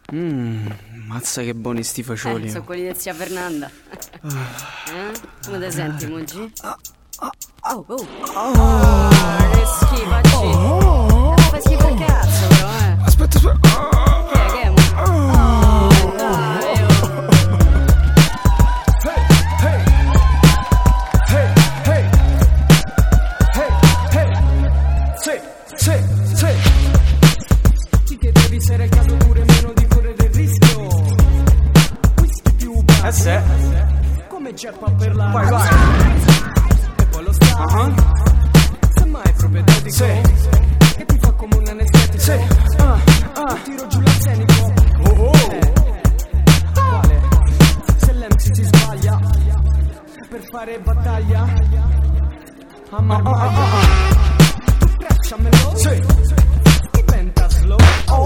Mazza che buoni sti fagioli. Sono quelli del zia Fernanda. Come te senti, Mogi? Che schifo, fa schifo il cazzo, però, Aspetta. Che è, mo? Dai, Sì. Ti chiedevi se era il caso pure meno di correre il rischio. Whisky più bar. Sì. Come Jeppa per la Vai. E poi lo stai. Semmai propedetico. Sì. Che ti fa come un anestetico. Sì. Tiro giù l'arsenico. Quale? Se l'MC si sbaglia per fare battaglia. Tracciamelo. Sì. Diventa slow.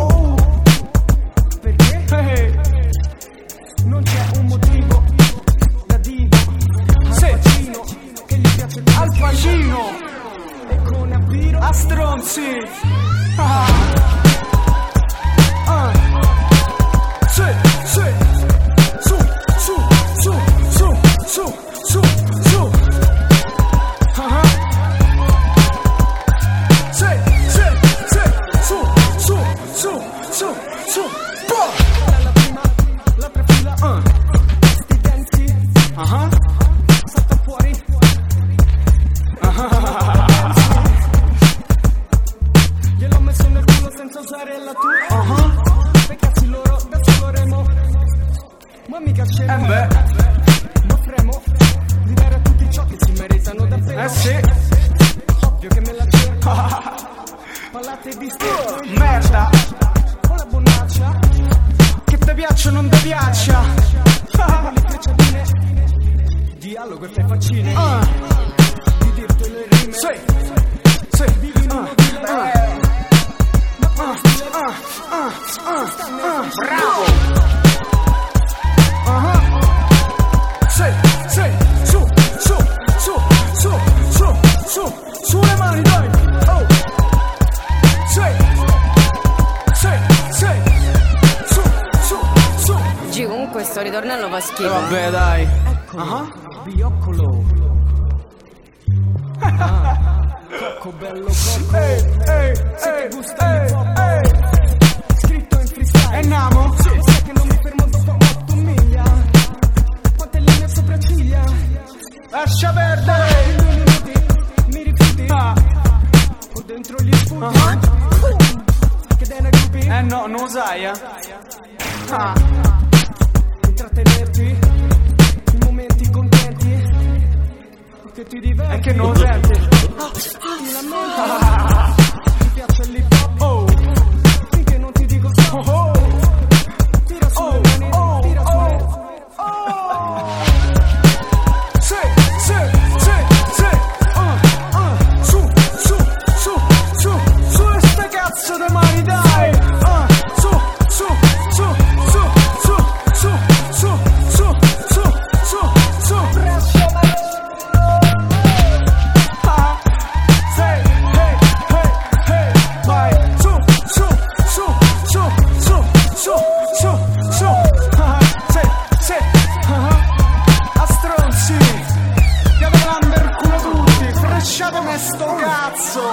Perché? Non c'è un motivo da diva. Al Pacino che gli piace Al Pacino e con Abbiro a stronzi. Sì. Su. Su. la prima, l'altra fila. Sti denti. Salta fuori. Gliel'ho messo nel culo senza usare la tua. Per cazzi loro da solo remo. Ma mica scemo. Ma fremo di dare a tutti ciò che si meritano davvero. Sì. Ovvio che me la cerco. Pallate di scherzo. Merda. Con la bonaccia. Che ti piaccia o non ti piaccia. Le frecciatine. Dialogo e fai faccine. Di dirti le rime. Sì. Vivi in uno di lei. Bravo. Su le mani dai. Su. G, comunque sto ritornello fa schifo. Vabbè dai. Bioccolo. Cocco bello cocco. Se ti gusta il pop. Scritto in freestyle. E namo? Sai che non mi fermo dopo 8 miglia. Quante le mie sopracciglia. Lascia perdere. In 2 minuti mi rifiuti. Ho dentro gli sputi. Che dei gruppi. No, non lo sai, Intrattenerti in momenti contenti. Che ti diverti. è che non lo senti. Ti lamenti. Ti piace l'hip hop. Finché non ti dico stop. Tira sulle mani. Tira sulle. Su ste cazzo di mani dai. Su. A stronzi. Che parlando il culo tutti. Fresciatemi sto cazzo.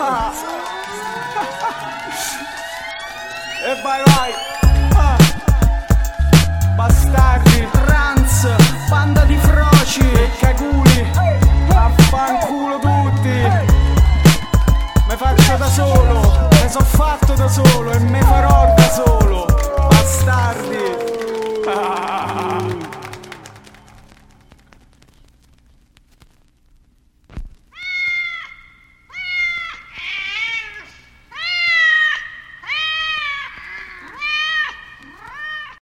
E vai. Bastardi, trans, banda di froci, caguli, affanculo tutti. Me faccio da solo, me so fatto da solo.